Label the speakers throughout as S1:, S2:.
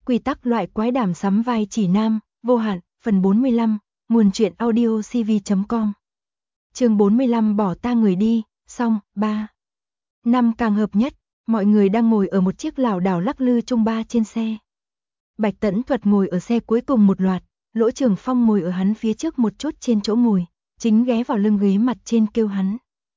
S1: Quy tắc loại quái đảm sắm vai chỉ nam, vô hạn, phần 45, nguồn truyện audio cv.com. Chương 45 bỏ ta người đi, xong, 3. Năm càng hợp nhất, mọi người đang ngồi ở một chiếc lảo đảo lắc lư trung ba trên xe. Bạch Tẫn Thuật ngồi ở xe cuối cùng một loạt, Lỗ Trường Phong ngồi ở hắn phía trước một chút trên chỗ ngồi, chính ghé vào lưng ghế mặt trên kêu hắn.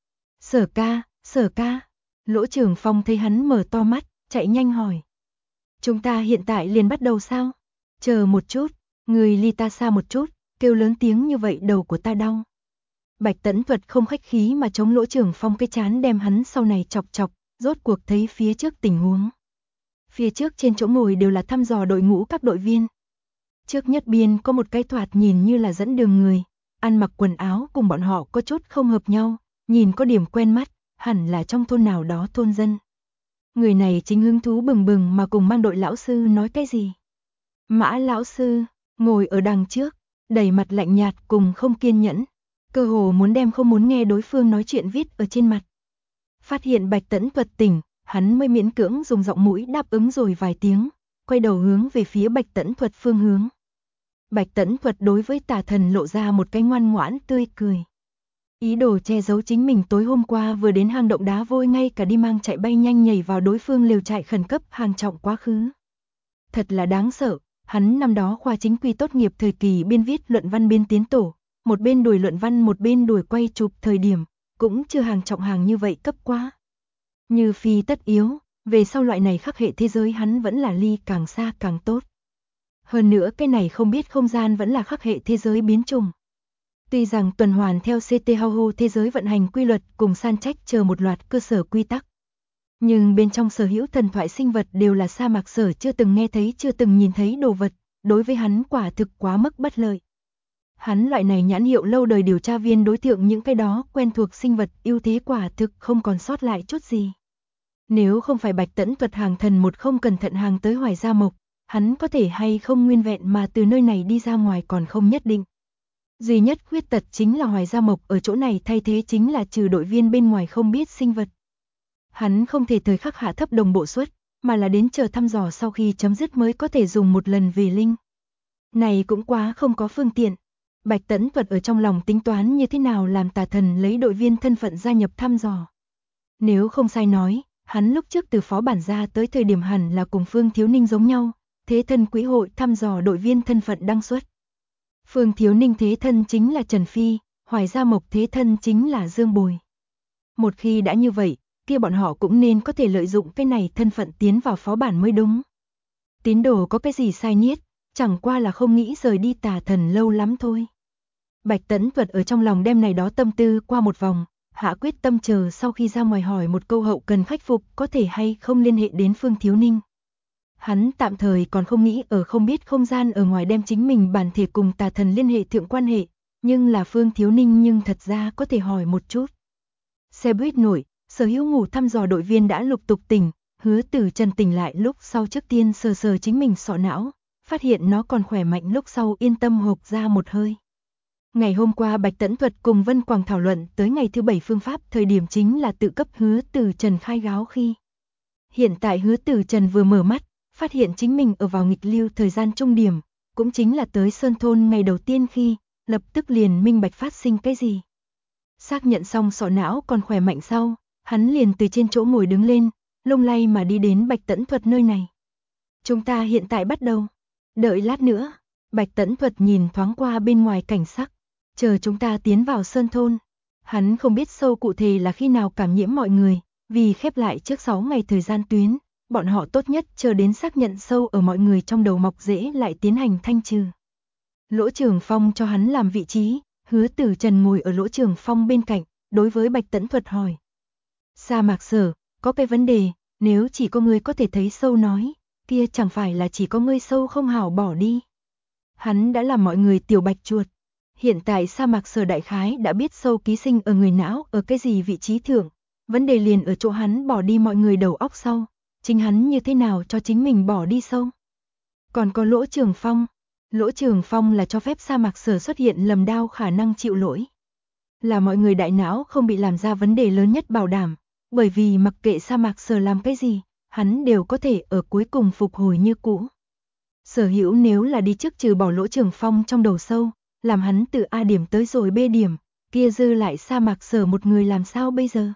S1: Sở ca, Sở ca. Lỗ Trường Phong thấy hắn mở to mắt, chạy nhanh hỏi. Chúng ta hiện tại liền bắt đầu sao? Chờ một chút, người ly ta xa một chút, kêu lớn tiếng như vậy đầu của ta đau. Bạch Tẫn Thuật không khách khí mà chống Lỗ Trường Phong cái chán đem hắn sau này chọc chọc, rốt cuộc thấy phía trước tình huống. Phía trước trên chỗ ngồi đều là thăm dò đội ngũ các đội viên. Trước nhất biên có một cái thoạt nhìn như là dẫn đường người, ăn mặc quần áo cùng bọn họ có chút không hợp nhau, nhìn có điểm quen mắt, hẳn là trong thôn nào đó thôn dân. Người này chính hứng thú bừng bừng mà cùng mang đội lão sư nói cái gì. Mã lão sư, ngồi ở đằng trước, đầy mặt lạnh nhạt cùng không kiên nhẫn, cơ hồ muốn đem không muốn nghe đối phương nói chuyện viết ở trên mặt. Phát hiện Bạch Tẫn Thuật tỉnh, hắn mới miễn cưỡng dùng giọng mũi đáp ứng rồi vài tiếng, quay đầu hướng về phía Bạch Tẫn Thuật phương hướng. Bạch Tẫn Thuật đối với Tà Thần lộ ra một cái ngoan ngoãn tươi cười. Ý đồ che giấu chính mình tối hôm qua vừa đến hang động đá vôi ngay cả đi mang chạy bay nhanh nhảy vào đối phương lều trại khẩn cấp hàng trọng quá khứ. Thật là đáng sợ, hắn năm đó khoa chính quy tốt nghiệp thời kỳ biên viết luận văn biên tiến tổ, một bên đuổi luận văn một bên đuổi quay chụp thời điểm, cũng chưa hàng trọng hàng như vậy cấp quá. Như phi tất yếu, về sau loại này khắc hệ thế giới hắn vẫn là ly càng xa càng tốt. Hơn nữa cái này không biết không gian vẫn là khắc hệ thế giới biến chủng. Tuy rằng tuần hoàn theo CT Hau thế giới vận hành quy luật cùng san trách chờ một loạt cơ sở quy tắc. Nhưng bên trong sở hữu thần thoại sinh vật đều là sa mạc sở chưa từng nghe thấy chưa từng nhìn thấy đồ vật, đối với hắn quả thực quá mức bất lợi. Hắn loại này nhãn hiệu lâu đời điều tra viên đối tượng những cái đó quen thuộc sinh vật ưu thế quả thực không còn sót lại chút gì. Nếu không phải Bạch Tẫn Thuật hàng thần một không cẩn thận hàng tới Hoài Gia Mộc, hắn có thể hay không nguyên vẹn mà từ nơi này đi ra ngoài còn không nhất định. Duy nhất khuyết tật chính là Hoài Gia Mộc ở chỗ này thay thế chính là trừ đội viên bên ngoài không biết sinh vật. Hắn không thể thời khắc hạ thấp đồng bộ suất, mà là đến chờ thăm dò sau khi chấm dứt mới có thể dùng một lần về linh. Này cũng quá không có phương tiện. Bạch Tẫn Thuật ở trong lòng tính toán như thế nào làm Tà Thần lấy đội viên thân phận gia nhập thăm dò. Nếu không sai nói, hắn lúc trước từ phó bản ra tới thời điểm hẳn là cùng Phương Thiếu Ninh giống nhau, thế thân quỹ hội thăm dò đội viên thân phận đăng xuất. Phương Thiếu Ninh thế thân chính là Trần Phi, Hoài Gia Mộc thế thân chính là Dương Bồi. Một khi đã như vậy, kia bọn họ cũng nên có thể lợi dụng cái này thân phận tiến vào phó bản mới đúng. Tín đồ có cái gì sai niết, chẳng qua là không nghĩ rời đi Tà Thần lâu lắm thôi. Bạch Tẫn Thuật ở trong lòng đem này đó tâm tư qua một vòng, hạ quyết tâm chờ sau khi ra ngoài hỏi một câu hậu cần khắc phục có thể hay không liên hệ đến Phương Thiếu Ninh. Hắn tạm thời còn không nghĩ ở không biết không gian ở ngoài đem chính mình bản thể cùng Tà Thần liên hệ thượng quan hệ, nhưng là Phương Thiếu Ninh nhưng thật ra có thể hỏi một chút. Xe buýt nổi, sở hữu ngủ thăm dò đội viên đã lục tục tỉnh, Hứa Tử Trần tỉnh lại lúc sau trước tiên sờ sờ chính mình sọ não, phát hiện nó còn khỏe mạnh lúc sau yên tâm hộc ra một hơi. Ngày hôm qua Bạch Tẫn Thuật cùng Vân Quảng thảo luận tới ngày thứ 7 phương pháp thời điểm chính là tự cấp Hứa Tử Trần khai gáo khi. Hiện tại Hứa Tử Trần vừa mở mắt, phát hiện chính mình ở vào nghịch lưu thời gian trung điểm, cũng chính là tới Sơn Thôn ngày đầu tiên khi, lập tức liền minh bạch phát sinh cái gì. Xác nhận xong sọ não còn khỏe mạnh sau, hắn liền từ trên chỗ ngồi đứng lên, lung lay mà đi đến Bạch Tẫn Thuật nơi này. Chúng ta hiện tại bắt đầu. Đợi lát nữa, Bạch Tẫn Thuật nhìn thoáng qua bên ngoài cảnh sắc, chờ chúng ta tiến vào Sơn Thôn. Hắn không biết sâu cụ thể là khi nào cảm nhiễm mọi người, vì khép lại trước 6 ngày thời gian tuyến, bọn họ tốt nhất chờ đến xác nhận sâu ở mọi người trong đầu mọc rễ lại tiến hành thanh trừ. Lỗ Trường Phong cho hắn làm vị trí, Hứa Tử Trần ngồi ở Lỗ Trường Phong bên cạnh, đối với Bạch Tẫn Thuật hỏi. Sa mạc sở, có cái vấn đề, nếu chỉ có ngươi có thể thấy sâu nói, kia chẳng phải là chỉ có ngươi sâu không hảo bỏ đi. Hắn đã làm mọi người tiểu bạch chuột. Hiện tại sa mạc sở đại khái đã biết sâu ký sinh ở người não ở cái gì vị trí thượng, vấn đề liền ở chỗ hắn bỏ đi mọi người đầu óc sau, chính hắn như thế nào cho chính mình bỏ đi sâu. Còn có Lỗ Trường Phong. Lỗ Trường Phong là cho phép sa mạc sở xuất hiện lầm đao khả năng chịu lỗi. Là mọi người đại não không bị làm ra vấn đề lớn nhất bảo đảm, bởi vì mặc kệ sa mạc sở làm cái gì, hắn đều có thể ở cuối cùng phục hồi như cũ. Sở Hữu nếu là đi trước trừ bỏ Lỗ Trường Phong trong đầu sâu, làm hắn từ A điểm tới rồi B điểm, kia dư lại Sa Mạc Sở một người làm sao bây giờ?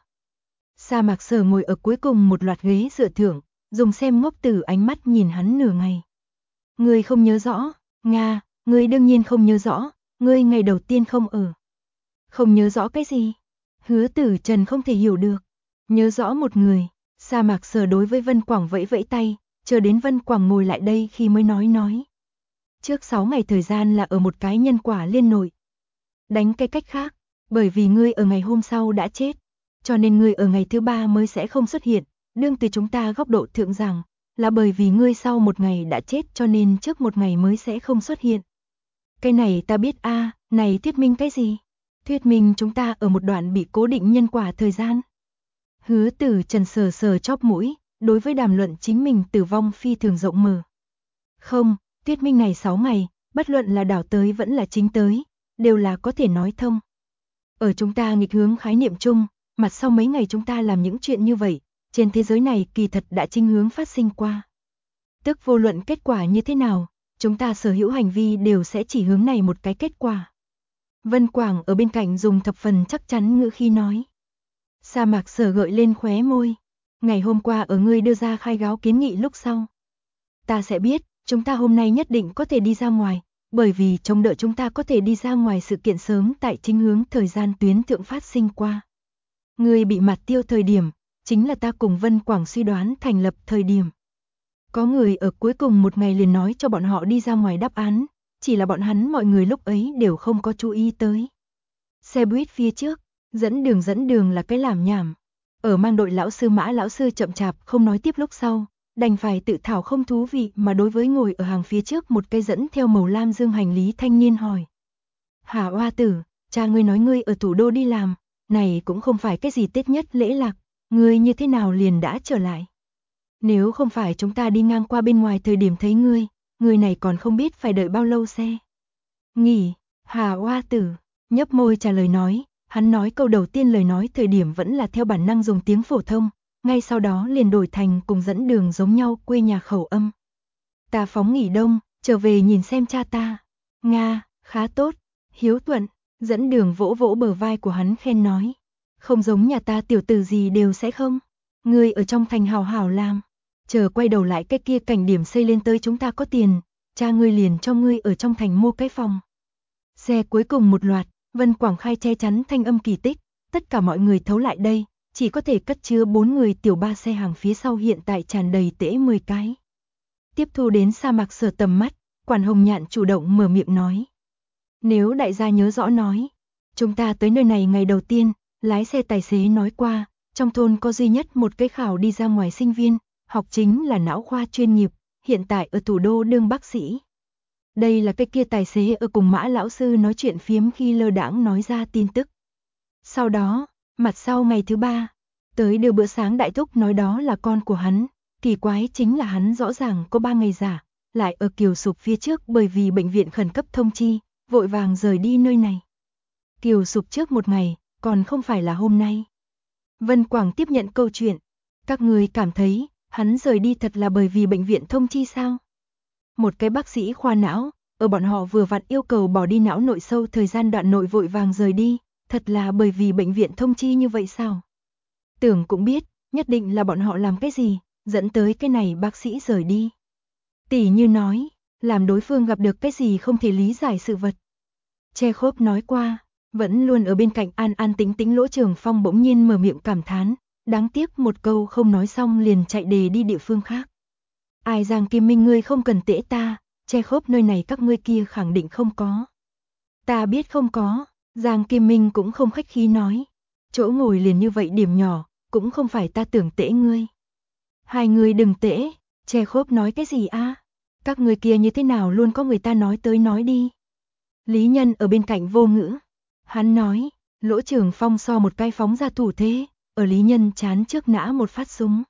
S1: Sa Mạc Sở ngồi ở cuối cùng một loạt ghế dựa thượng, dùng xem ngốc tử ánh mắt nhìn hắn nửa ngày. Ngươi không nhớ rõ, Nga, ngươi đương nhiên không nhớ rõ, ngươi ngày đầu tiên không ở. Không nhớ rõ cái gì? Hứa Tử Trần không thể hiểu được. Nhớ rõ một người. Sa Mạc Sở đối với Vân Quảng vẫy vẫy tay, chờ đến Vân Quảng ngồi lại đây khi mới nói. Trước 6 ngày thời gian là ở một cái nhân quả liên nội. Đánh cái cách khác, bởi vì ngươi ở ngày hôm sau đã chết, cho nên ngươi ở ngày thứ 3 mới sẽ không xuất hiện, đương từ chúng ta góc độ thượng rằng, là bởi vì ngươi sau một ngày đã chết cho nên trước một ngày mới sẽ không xuất hiện. Cái này ta biết a, này thuyết minh cái gì? Thuyết minh chúng ta ở một đoạn bị cố định nhân quả thời gian. Hứa Tử Trần sờ sờ chóp mũi, đối với đàm luận chính mình tử vong phi thường rộng mở. Không, thuyết minh này 6 ngày, bất luận là đảo tới vẫn là chính tới, đều là có thể nói thông. Ở chúng ta nghịch hướng khái niệm chung, mặt sau mấy ngày chúng ta làm những chuyện như vậy, trên thế giới này kỳ thật đã chính hướng phát sinh qua. Tức vô luận kết quả như thế nào, chúng ta sở hữu hành vi đều sẽ chỉ hướng này một cái kết quả. Vân Quảng ở bên cạnh dùng thập phần chắc chắn ngữ khi nói. Sa Mạc Sở gợi lên khóe môi. Ngày hôm qua ở ngươi đưa ra khai gáo kiến nghị lúc sau. Ta sẽ biết, chúng ta hôm nay nhất định có thể đi ra ngoài, bởi vì trông đợi chúng ta có thể đi ra ngoài sự kiện sớm tại chính hướng thời gian tuyến thượng phát sinh qua. Ngươi bị mặt tiêu thời điểm, chính là ta cùng Vân Quảng suy đoán thành lập thời điểm. Có người ở cuối cùng một ngày liền nói cho bọn họ đi ra ngoài đáp án, chỉ là bọn hắn mọi người lúc ấy đều không có chú ý tới. Xe buýt phía trước, dẫn đường là cái làm nhảm. Ở mang đội lão sư Mã lão sư chậm chạp không nói tiếp lúc sau, đành phải tự thảo không thú vị mà đối với ngồi ở hàng phía trước một cây dẫn theo màu lam dương hành lý thanh niên hỏi. Hà Oa Tử, cha ngươi nói ngươi ở thủ đô đi làm, này cũng không phải cái gì Tết nhất lễ lạc, ngươi như thế nào liền đã trở lại. Nếu không phải chúng ta đi ngang qua bên ngoài thời điểm thấy ngươi này còn không biết phải đợi bao lâu xe. Nghỉ, Hà Oa Tử, nhấp môi trả lời nói, hắn nói câu đầu tiên lời nói thời điểm vẫn là theo bản năng dùng tiếng phổ thông, ngay sau đó liền đổi thành cùng dẫn đường giống nhau quê nhà khẩu âm. Ta phóng nghỉ đông, trở về nhìn xem cha ta. Nga, khá tốt, hiếu thuận, dẫn đường vỗ vỗ bờ vai của hắn khen nói. Không giống nhà ta tiểu tử gì đều sẽ không. Ngươi ở trong thành hào hào làm. Chờ quay đầu lại cái kia cảnh điểm xây lên tới chúng ta có tiền, cha ngươi liền cho ngươi ở trong thành mua cái phòng. Xe cuối cùng một loạt, Vân Quảng khai che chắn thanh âm kỳ tích, tất cả mọi người thấu lại đây, chỉ có thể cất chứa 4 người tiểu ba xe hàng phía sau hiện tại tràn đầy tễ 10 cái. Tiếp thu đến Sa Mạc Sở tầm mắt, Quản Hồng Nhạn chủ động mở miệng nói. Nếu đại gia nhớ rõ nói, chúng ta tới nơi này ngày đầu tiên, lái xe tài xế nói qua, trong thôn có duy nhất một cái khảo đi ra ngoài sinh viên, học chính là não khoa chuyên nghiệp, hiện tại ở thủ đô đương bác sĩ. Đây là cái kia tài xế ở cùng Mã lão sư nói chuyện phiếm khi lơ đãng nói ra tin tức. Sau đó, mặt sau ngày thứ 3, tới đưa bữa sáng đại thúc nói đó là con của hắn, kỳ quái chính là hắn rõ ràng có 3 ngày giả, lại ở Kiều Sục phía trước bởi vì bệnh viện khẩn cấp thông chi, vội vàng rời đi nơi này. Kiều Sục trước một ngày, còn không phải là hôm nay. Vân Quảng tiếp nhận câu chuyện, các người cảm thấy hắn rời đi thật là bởi vì bệnh viện thông chi sao? Một cái bác sĩ khoa não, ở bọn họ vừa vặn yêu cầu bỏ đi não nội sâu thời gian đoạn nội vội vàng rời đi, thật là bởi vì bệnh viện thông chi như vậy sao? Tưởng cũng biết, nhất định là bọn họ làm cái gì, dẫn tới cái này bác sĩ rời đi. Tỷ như nói, làm đối phương gặp được cái gì không thể lý giải sự vật. Chekhov nói qua, vẫn luôn ở bên cạnh an an tĩnh tĩnh Lỗ Trường Phong bỗng nhiên mở miệng cảm thán, đáng tiếc một câu không nói xong liền chạy đề đi địa phương khác. Ai Giang Kim Minh ngươi không cần tễ ta, Chekhov nơi này các ngươi kia khẳng định không có. Ta biết không có, Giang Kim Minh cũng không khách khí nói. Chỗ ngồi liền như vậy điểm nhỏ, cũng không phải ta tưởng tễ ngươi. Hai người đừng tễ, Chekhov nói cái gì a? Các người kia như thế nào luôn có người ta nói tới nói đi. Lý Nhân ở bên cạnh vô ngữ. Hắn nói, Lỗ Trường Phong so một cái phóng ra thủ thế, ở Lý Nhân chán trước nã một phát súng.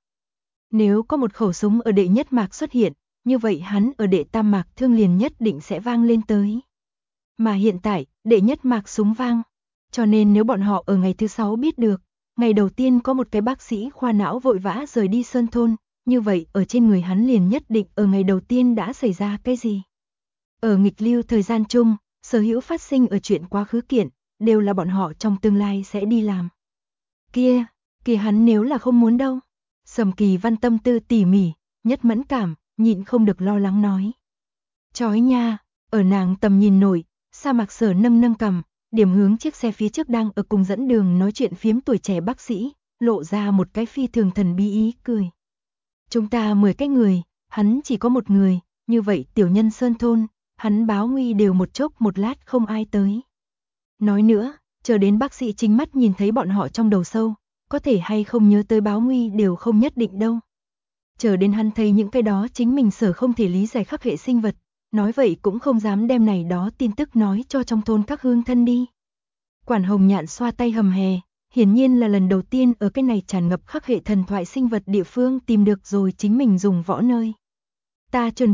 S1: Nếu có một khẩu súng ở đệ nhất mạc xuất hiện, như vậy hắn ở đệ tam mạc thương liền nhất định sẽ vang lên tới. Mà hiện tại, đệ nhất mạc súng vang. Cho nên nếu bọn họ ở ngày thứ 6 biết được, ngày đầu tiên có một cái bác sĩ khoa não vội vã rời đi Sơn Thôn, như vậy ở trên người hắn liền nhất định ở ngày đầu tiên đã xảy ra cái gì. Ở nghịch lưu thời gian chung, sở hữu phát sinh ở chuyện quá khứ kiện, đều là bọn họ trong tương lai sẽ đi làm. Kia hắn nếu là không muốn đâu. Sầm Kỳ Văn tâm tư tỉ mỉ, nhất mẫn cảm, nhịn không được lo lắng nói. Chói nha, ở nàng tầm nhìn nổi, Sa Mạc Sở nâng cằm, điểm hướng chiếc xe phía trước đang ở cùng dẫn đường nói chuyện phiếm tuổi trẻ bác sĩ, lộ ra một cái phi thường thần bí ý cười. Chúng ta 10 cái người, hắn chỉ có một người, như vậy tiểu nhân sơn thôn, hắn báo nguy đều một chốc một lát không ai tới. Nói nữa, chờ đến bác sĩ chính mắt nhìn thấy bọn họ trong đầu sâu, có thể hay không nhớ tới báo nguy đều không nhất định đâu. Chờ đến hắn thấy những cái đó chính mình sở không thể lý giải khắc hệ sinh vật, nói vậy cũng không dám đem này đó tin tức nói cho trong thôn các hương thân đi. Quản Hồng Nhạn xoa tay hầm hè, hiển nhiên là lần đầu tiên ở cái này tràn ngập khắc hệ thần thoại sinh vật địa phương tìm được rồi chính mình dùng võ nơi. Ta chuẩn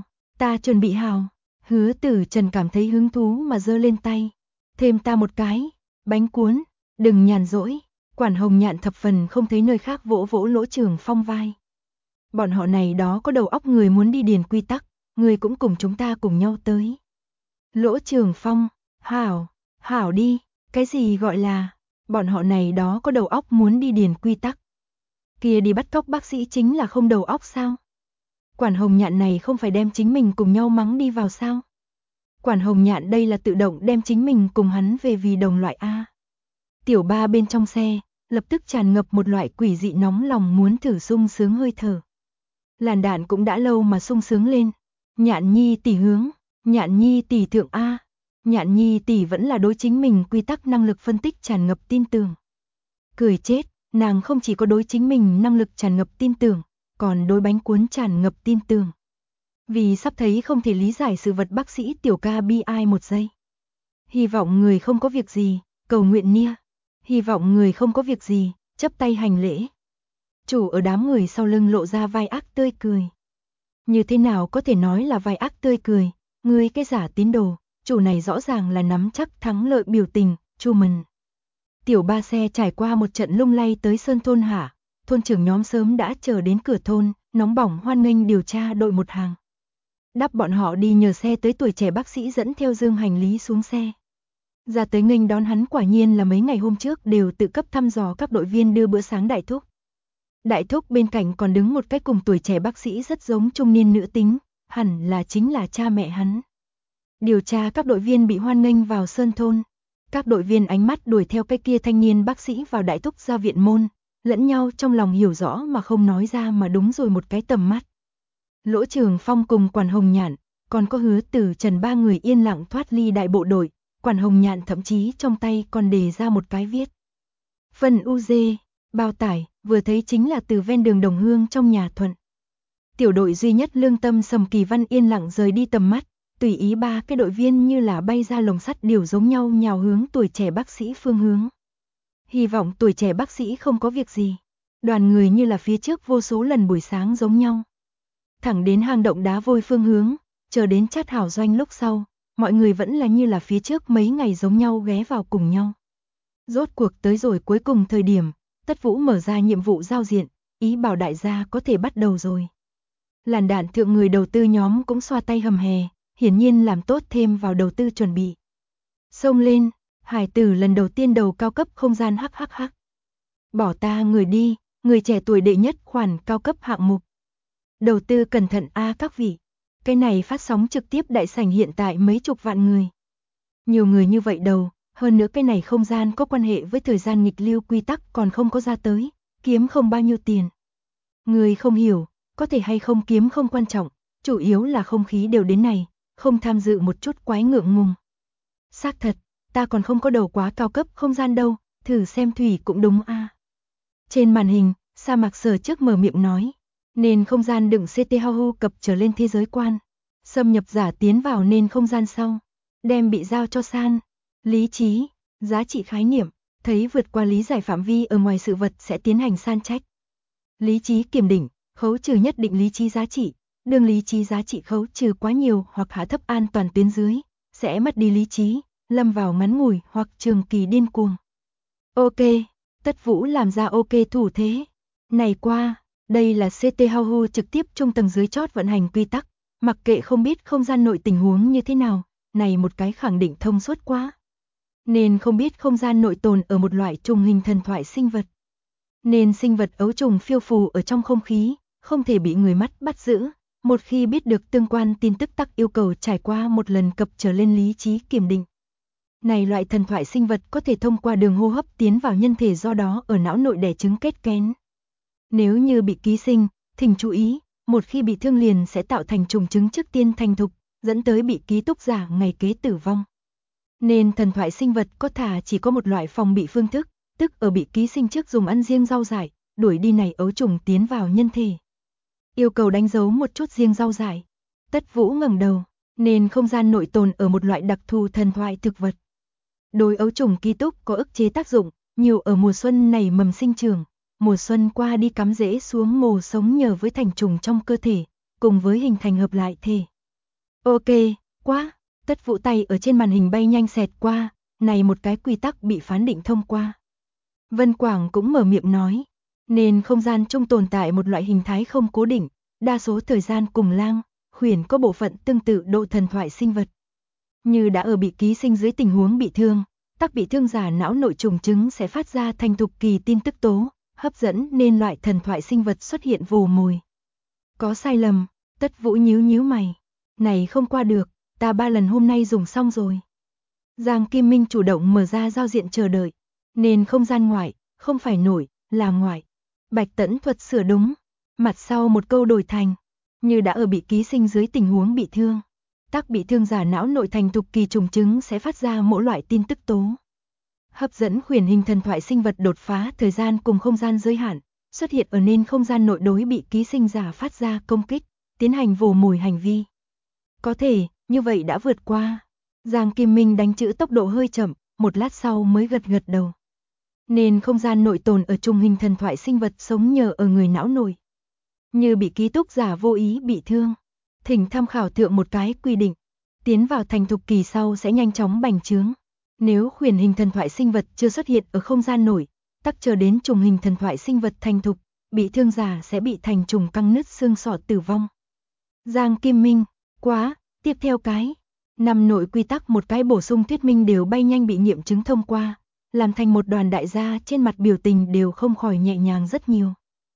S1: bị hào, Hứa Tử Trần cảm thấy hứng thú mà giơ lên tay. Thêm ta một cái, bánh cuốn, đừng nhàn rỗi. Quản Hồng Nhạn thập phần không thấy nơi khác vỗ vỗ Lỗ Trường Phong vai. Bọn họ này đó có đầu óc người muốn đi điền quy tắc, người cũng cùng chúng ta cùng nhau tới. Lỗ Trường Phong, hảo đi, cái gì gọi là, bọn họ này đó có đầu óc muốn đi điền quy tắc. Kia đi bắt cóc bác sĩ chính là không đầu óc sao? Quản Hồng Nhạn này không phải đem chính mình cùng nhau mắng đi vào sao? Quản Hồng Nhạn đây là tự động đem chính mình cùng hắn về vì đồng loại A. Tiểu Ba bên trong xe, lập tức tràn ngập một loại quỷ dị nóng lòng muốn thử sung sướng hơi thở. Làn đạn cũng đã lâu mà sung sướng lên. Nhạn Nhi tỷ hướng, Nhạn Nhi tỷ thượng A. Nhạn Nhi tỷ vẫn là đối chính mình quy tắc năng lực phân tích tràn ngập tin tưởng. Cười chết, nàng không chỉ có đối chính mình năng lực tràn ngập tin tưởng, còn đối bánh cuốn tràn ngập tin tưởng. Vì sắp thấy không thể lý giải sự vật bác sĩ Tiểu Ca bi ai một giây. Hy vọng người không có việc gì, cầu nguyện nia. Hy vọng người không có việc gì, chấp tay hành lễ. Chủ ở đám người sau lưng lộ ra vai ác tươi cười. Như thế nào có thể nói là vai ác tươi cười, ngươi cái giả tín đồ, chủ này rõ ràng là nắm chắc thắng lợi biểu tình, Chu Mần. Tiểu Ba xe trải qua một trận lung lay tới Sơn thôn hạ, thôn trưởng nhóm sớm đã chờ đến cửa thôn, nóng bỏng hoan nghênh điều tra đội một hàng. Đáp bọn họ đi nhờ xe tới tuổi trẻ bác sĩ dẫn theo dương hành lý xuống xe. Ra tới nghênh đón hắn quả nhiên là mấy ngày hôm trước đều tự cấp thăm dò các đội viên đưa bữa sáng đại thúc. Đại thúc bên cạnh còn đứng một cái cùng tuổi trẻ bác sĩ rất giống trung niên nữ tính, hẳn là chính là cha mẹ hắn. Điều tra các đội viên bị hoan nghênh vào Sơn thôn. Các đội viên ánh mắt đuổi theo cái kia thanh niên bác sĩ vào đại thúc ra viện môn, lẫn nhau trong lòng hiểu rõ mà không nói ra mà đúng rồi một cái tầm mắt. Lỗ Trường Phong cùng Quản Hồng Nhạn, còn có Hứa Tử Trần ba người yên lặng thoát ly đại bộ đội, Quản Hồng Nhạn thậm chí trong tay còn đề ra một cái viết. Phần UZ, bao tải, vừa thấy chính là từ ven đường Đồng Hương trong nhà Thuận. Tiểu đội duy nhất lương tâm Sầm Kỳ Văn yên lặng rời đi tầm mắt, tùy ý ba cái đội viên như là bay ra lồng sắt đều giống nhau nhào hướng tuổi trẻ bác sĩ phương hướng. Hy vọng tuổi trẻ bác sĩ không có việc gì. Đoàn người như là phía trước vô số lần buổi sáng giống nhau. Thẳng đến hang động đá vôi phương hướng, chờ đến Chát Hảo Doanh lúc sau, mọi người vẫn là như là phía trước mấy ngày giống nhau ghé vào cùng nhau. Rốt cuộc tới rồi cuối cùng thời điểm, Tất Vũ mở ra nhiệm vụ giao diện, ý bảo đại gia có thể bắt đầu rồi. Làn đạn thượng người đầu tư nhóm cũng xoa tay hầm hè, hiển nhiên làm tốt thêm vào đầu tư chuẩn bị. Xông lên, hải tử lần đầu tiên đầu cao cấp không gian hắc. Bỏ ta người đi, người trẻ tuổi đệ nhất khoản cao cấp hạng mục. Đầu tư cẩn thận a các vị. Cái này phát sóng trực tiếp đại sảnh hiện tại mấy chục vạn người. Nhiều người như vậy đầu, hơn nữa cái này không gian có quan hệ với thời gian nghịch lưu quy tắc còn không có ra tới, kiếm không bao nhiêu tiền. Người không hiểu, có thể hay không kiếm không quan trọng, chủ yếu là không khí đều đến này, không tham dự một chút quái ngượng ngùng. Xác thật, ta còn không có đầu quá cao cấp không gian đâu, thử xem thủy cũng đúng a. Trên màn hình, Sa Mạc Sở trước mở miệng nói, nên không gian đựng CT Hau cập trở lên thế giới quan. Xâm nhập giả tiến vào nên không gian sau, đem bị giao cho san. Lý trí, giá trị khái niệm, thấy vượt qua lý giải phạm vi ở ngoài sự vật sẽ tiến hành san trách. Lý trí kiểm định, khấu trừ nhất định lý trí giá trị, đương lý trí giá trị khấu trừ quá nhiều hoặc hạ thấp an toàn tuyến dưới, sẽ mất đi lý trí, lâm vào ngắn ngủi hoặc trường kỳ điên cuồng. Ok, Tất Vũ làm ra ok thủ thế. Này qua, Đây là CT Hauhu trực tiếp trung tầng dưới chót vận hành quy tắc, mặc kệ không biết không gian nội tình huống như thế nào, này một cái khẳng định thông suốt quá. Nên không biết không gian nội tồn ở một loại trùng hình thần thoại sinh vật. Nên sinh vật ấu trùng phiêu phù ở trong không khí, không thể bị người mắt bắt giữ. Một khi biết được tương quan tin tức tắc yêu cầu trải qua một lần cập trở lên lý trí kiểm định. Này loại thần thoại sinh vật có thể thông qua đường hô hấp tiến vào nhân thể, do đó ở não nội đẻ trứng kết kén. Nếu như bị ký sinh, thỉnh chú ý, một khi bị thương liền sẽ tạo thành trùng trứng trước tiên thành thục, dẫn tới bị ký túc giả ngày kế tử vong. Nên thần thoại sinh vật có thà chỉ có một loại phòng bị phương thức, tức ở bị ký sinh trước dùng ăn riêng rau dại, đuổi đi này ấu trùng tiến vào nhân thể. Yêu cầu đánh dấu một chút riêng rau dại. Tất Vũ ngẩng đầu, nên không gian nội tồn ở một loại đặc thù thần thoại thực vật. Đối ấu trùng ký túc có ức chế tác dụng, nhiều ở mùa xuân nảy mầm sinh trưởng, mùa xuân qua đi cắm rễ xuống mồ sống nhờ với thành trùng trong cơ thể, cùng với hình thành hợp lại thể. Ok, quá, Tất Vũ tay ở trên màn hình bay nhanh xẹt qua, này một cái quy tắc bị phán định thông qua. Vân Quảng cũng mở miệng nói, nên không gian chung tồn tại một loại hình thái không cố định, đa số thời gian cùng lang, khuyển có bộ phận tương tự độ thần thoại sinh vật. Như đã ở bị ký sinh dưới tình huống bị thương, tắc bị thương giả não nội trùng trứng sẽ phát ra thành thục kỳ tin tức tố, hấp dẫn nên loại thần thoại sinh vật xuất hiện vồ mồi. Có sai lầm, Tất Vũ nhíu mày. Này không qua được, ta 3 lần hôm nay dùng xong rồi. Giang Kim Minh chủ động mở ra giao diện chờ đợi, nên không gian ngoại, không phải nội, là ngoại. Bạch Tẫn thuật sửa đúng, mặt sau một câu đổi thành, như đã ở bị ký sinh dưới tình huống bị thương. Tắc bị thương giả não nội thành thục kỳ trùng trứng sẽ phát ra mỗi loại tin tức tố. Hấp dẫn khuyển hình thần thoại sinh vật đột phá thời gian cùng không gian giới hạn, xuất hiện ở nên không gian nội đối bị ký sinh giả phát ra công kích, tiến hành vồ mồi hành vi. Có thể, như vậy đã vượt qua. Giang Kim Minh đánh chữ tốc độ hơi chậm, một lát sau mới gật đầu. Nên không gian nội tồn ở trung hình thần thoại sinh vật sống nhờ ở người não nội. Như bị ký túc giả vô ý bị thương. Thỉnh tham khảo thượng một cái quy định. Tiến vào thành thục kỳ sau sẽ nhanh chóng bành trướng. Nếu khuyển hình thần thoại sinh vật chưa xuất hiện ở không gian nổi, tắc chờ đến trùng hình thần thoại sinh vật thành thục, bị thương giả sẽ bị thành trùng căng nứt xương sọ tử vong. Giang Kim Minh, quá, tiếp theo cái. 5 nội quy tắc một cái bổ sung thuyết minh đều bay nhanh bị nghiệm chứng thông qua, làm thành một đoàn đại gia trên mặt biểu tình đều không khỏi nhẹ nhàng rất nhiều.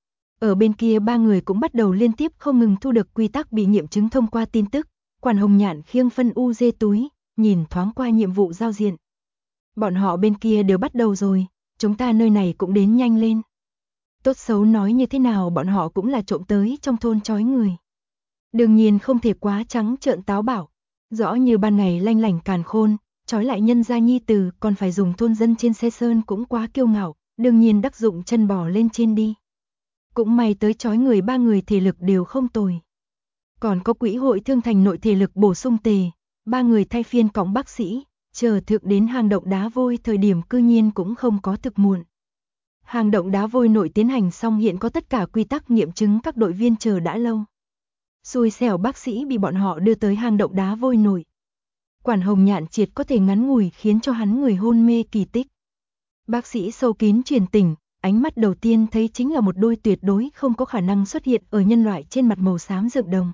S1: Ở bên kia 3 người cũng bắt đầu liên tiếp không ngừng thu được quy tắc bị nghiệm chứng thông qua tin tức, Quản Hồng Nhạn khiêng phân UZ túi, nhìn thoáng qua nhiệm vụ giao diện. Bọn họ bên kia đều bắt đầu rồi, chúng ta nơi này cũng đến nhanh lên. Tốt xấu nói như thế nào bọn họ cũng là trộm tới trong thôn chói người. Đương nhiên không thể quá trắng trợn táo bạo, rõ như ban ngày lanh lảnh càn khôn, chói lại nhân gia nhi tử còn phải dùng thôn dân trên xe sơn cũng quá kiêu ngạo, đương nhiên đắc dụng chân bò lên trên đi. Cũng may tới chói người 3 người thể lực đều không tồi. Còn có quỹ hội thương thành nội thể lực bổ sung tề, 3 người thay phiên cõng bác sĩ, chờ thượng đến hang động đá vôi thời điểm cư nhiên cũng không có thực muộn. Hang động đá vôi nội tiến hành xong hiện có tất cả quy tắc nghiệm chứng, các đội viên chờ đã lâu. Xui xẻo bác sĩ bị bọn họ đưa tới hang động đá vôi nội. Quản Hồng Nhạn triệt có thể ngắn ngủi khiến cho hắn người hôn mê kỳ tích. Bác sĩ sâu kín truyền tình, ánh mắt đầu tiên thấy chính là một đôi tuyệt đối không có khả năng xuất hiện ở nhân loại trên mặt màu xám rực đồng.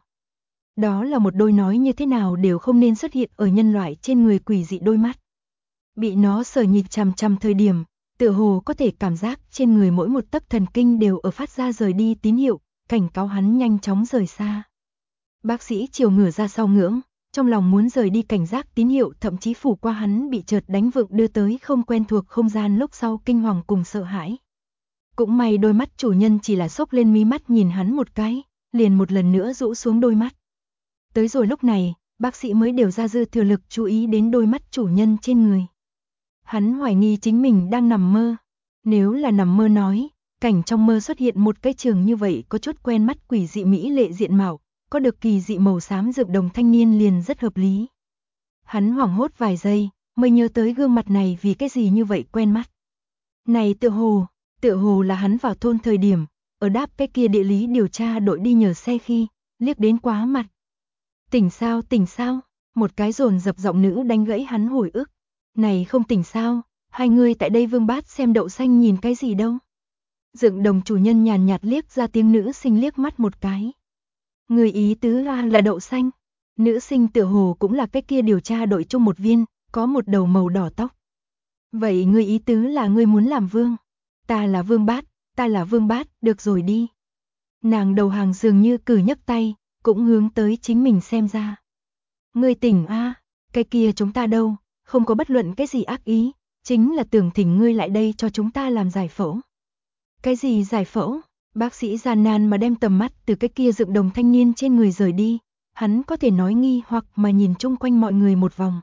S1: Đó là một đôi nói như thế nào đều không nên xuất hiện ở nhân loại trên người quỷ dị đôi mắt. Bị nó sờ nhìn chằm chằm thời điểm, tựa hồ có thể cảm giác trên người mỗi một tấc thần kinh đều ở phát ra rời đi tín hiệu, cảnh cáo hắn nhanh chóng rời xa. Bác sĩ chiều ngửa ra sau ngưỡng, trong lòng muốn rời đi cảnh giác tín hiệu thậm chí phủ qua hắn bị chợt đánh vượng đưa tới không quen thuộc không gian lúc sau kinh hoàng cùng sợ hãi. Cũng may đôi mắt chủ nhân chỉ là xốc lên mí mắt nhìn hắn một cái, liền một lần nữa rũ xuống đôi mắt. Tới rồi lúc này, bác sĩ mới điều ra dư thừa lực chú ý đến đôi mắt chủ nhân trên người. Hắn hoài nghi chính mình đang nằm mơ. Nếu là nằm mơ nói, cảnh trong mơ xuất hiện một cái trường như vậy có chút quen mắt quỷ dị mỹ lệ diện mạo, có được kỳ dị màu xám rực đồng thanh niên liền rất hợp lý. Hắn hoảng hốt vài giây, mới nhớ tới gương mặt này vì cái gì như vậy quen mắt. Này tựa hồ là hắn vào thôn thời điểm, ở đáp cái kia địa lý điều tra đội đi nhờ xe khi, liếc đến quá mặt. Tỉnh sao, một cái dồn dập giọng nữ đánh gãy hắn hồi ức. Này không tỉnh sao, hai người tại đây Vương Bát xem đậu xanh nhìn cái gì đâu. Dựng đồng chủ nhân nhàn nhạt liếc ra tiếng nữ sinh liếc mắt một cái. Người ý tứ là đậu xanh. Nữ sinh tựa hồ cũng là cái kia điều tra đội chung một viên, có một đầu màu đỏ tóc. Vậy người ý tứ là ngươi muốn làm vương? Ta là vương bát, ta là vương bát, được rồi đi. Nàng đầu hàng dường như cử nhấc tay, cũng hướng tới chính mình xem ra. Ngươi tỉnh a, cái kia chúng ta đâu, không có bất luận cái gì ác ý, chính là tưởng thỉnh ngươi lại đây cho chúng ta làm giải phẫu. Cái gì giải phẫu? Bác sĩ gian nan mà đem tầm mắt từ cái kia dựng đồng thanh niên trên người rời đi, hắn có thể nói nghi hoặc mà nhìn chung quanh mọi người một vòng.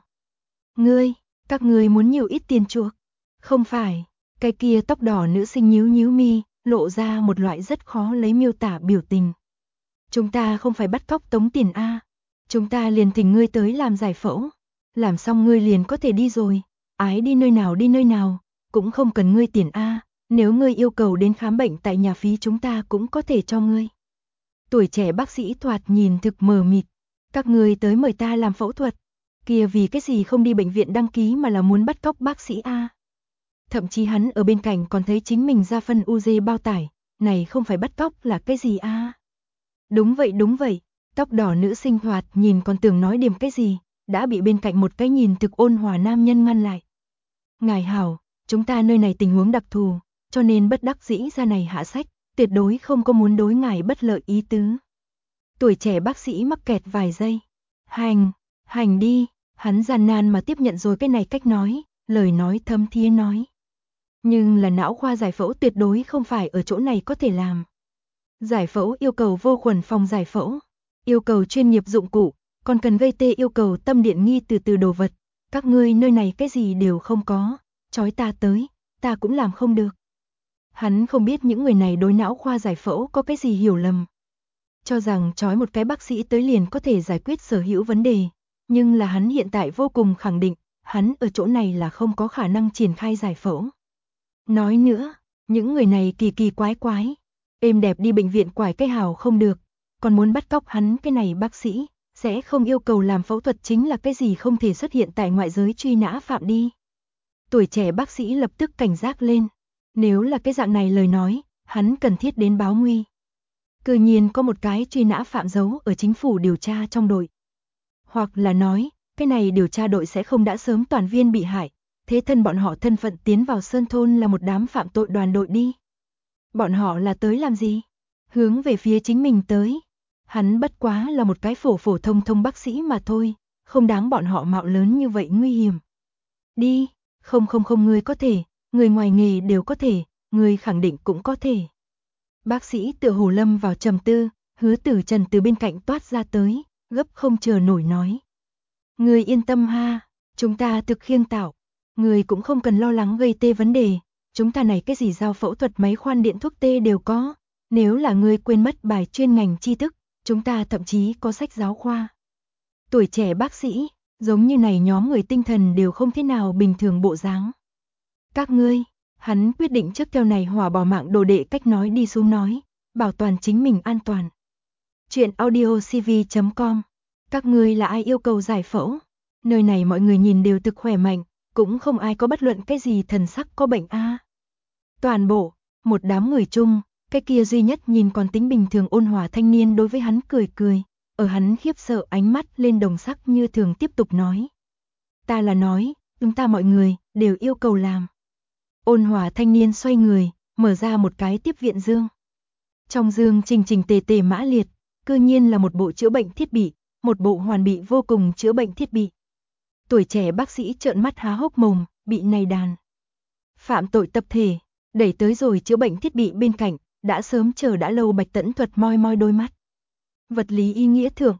S1: Các ngươi muốn nhiều ít tiền chuộc? Không phải, cái kia tóc đỏ nữ sinh nhíu nhíu mi, lộ ra một loại rất khó lấy miêu tả biểu tình. Chúng ta không phải bắt cóc tống tiền a, chúng ta liền thỉnh ngươi tới làm giải phẫu, làm xong ngươi liền có thể đi rồi, ái đi nơi nào, cũng không cần ngươi tiền a, nếu ngươi yêu cầu đến khám bệnh tại nhà phí chúng ta cũng có thể cho ngươi. Tuổi trẻ bác sĩ thoạt nhìn thực mờ mịt, các ngươi tới mời ta làm phẫu thuật, kia vì cái gì không đi bệnh viện đăng ký mà là muốn bắt cóc bác sĩ a? Thậm chí hắn ở bên cạnh còn thấy chính mình ra phân UZ bao tải, này không phải bắt cóc là cái gì a? Đúng vậy, tóc đỏ nữ sinh hoạt nhìn còn tưởng nói điểm cái gì, đã bị bên cạnh một cái nhìn thực ôn hòa nam nhân ngăn lại. Ngài hảo, chúng ta nơi này tình huống đặc thù, cho nên bất đắc dĩ ra này hạ sách, tuyệt đối không có muốn đối ngài bất lợi ý tứ. Tuổi trẻ bác sĩ mắc kẹt vài giây. Hành đi, hắn gian nan mà tiếp nhận rồi cái này cách nói, lời nói thâm thiế nói. Nhưng là não khoa giải phẫu tuyệt đối không phải ở chỗ này có thể làm. Giải phẫu yêu cầu vô khuẩn phòng giải phẫu, yêu cầu chuyên nghiệp dụng cụ, còn cần gây tê yêu cầu tâm điện nghi từ đồ vật. Các ngươi nơi này cái gì đều không có, chói ta tới, ta cũng làm không được. Hắn không biết những người này đối não khoa giải phẫu có cái gì hiểu lầm. Cho rằng chói một cái bác sĩ tới liền có thể giải quyết sở hữu vấn đề. Nhưng là hắn hiện tại vô cùng khẳng định, hắn ở chỗ này là không có khả năng triển khai giải phẫu. Nói nữa, những người này kỳ quái, êm đẹp đi bệnh viện quải cái hào không được, còn muốn bắt cóc hắn cái này bác sĩ, sẽ không yêu cầu làm phẫu thuật chính là cái gì không thể xuất hiện tại ngoại giới truy nã phạm đi. Tuổi trẻ bác sĩ lập tức cảnh giác lên, nếu là cái dạng này lời nói, hắn cần thiết đến báo nguy. Cư nhiên có một cái truy nã phạm giấu ở chính phủ điều tra trong đội. Hoặc là nói, cái này điều tra đội sẽ không đã sớm toàn viên bị hại, thế thân bọn họ thân phận tiến vào Sơn Thôn là một đám phạm tội đoàn đội đi. Bọn họ là tới làm gì? Hướng về phía chính mình tới. Hắn bất quá là một cái phổ thông bác sĩ mà thôi, không đáng bọn họ mạo lớn như vậy nguy hiểm. Đi, không ngươi có thể, người ngoài nghề đều có thể, người khẳng định cũng có thể. Bác sĩ tựa hồ lâm vào trầm tư, Hứa Tử Trần từ bên cạnh toát ra tới, gấp không chờ nổi nói. Người yên tâm ha, chúng ta thực khiêng tạo, người cũng không cần lo lắng gây tê vấn đề, chúng ta này cái gì giao phẫu thuật máy khoan điện thuốc tê đều có, nếu là người quên mất bài chuyên ngành tri thức, chúng ta thậm chí có sách giáo khoa. Tuổi trẻ bác sĩ, giống như này nhóm người tinh thần đều không thế nào bình thường bộ dáng. Các ngươi, hắn quyết định trước theo này hỏa bỏ mạng đồ đệ cách nói đi xuống nói, bảo toàn chính mình an toàn. Chuyện audiocv.com. Các ngươi là ai yêu cầu giải phẫu? Nơi này mọi người nhìn đều thực khỏe mạnh, cũng không ai có bất luận cái gì thần sắc có bệnh a. Toàn bộ, một đám người chung, cái kia duy nhất nhìn còn tính bình thường ôn hòa thanh niên đối với hắn cười, ở hắn khiếp sợ ánh mắt lên đồng sắc như thường tiếp tục nói. Ta là nói, chúng ta mọi người đều yêu cầu làm. Ôn hòa thanh niên xoay người, mở ra một cái tiếp viện dương. Trong dương trình tề mã liệt, cư nhiên là một bộ chữa bệnh thiết bị, một bộ hoàn bị vô cùng chữa bệnh thiết bị. Tuổi trẻ bác sĩ trợn mắt há hốc mồm, bị này đàn phạm tội tập thể đẩy tới rồi chữa bệnh thiết bị bên cạnh, đã sớm chờ đã lâu Bạch Tẫn Thuật moi đôi mắt. Vật lý ý nghĩa thưởng,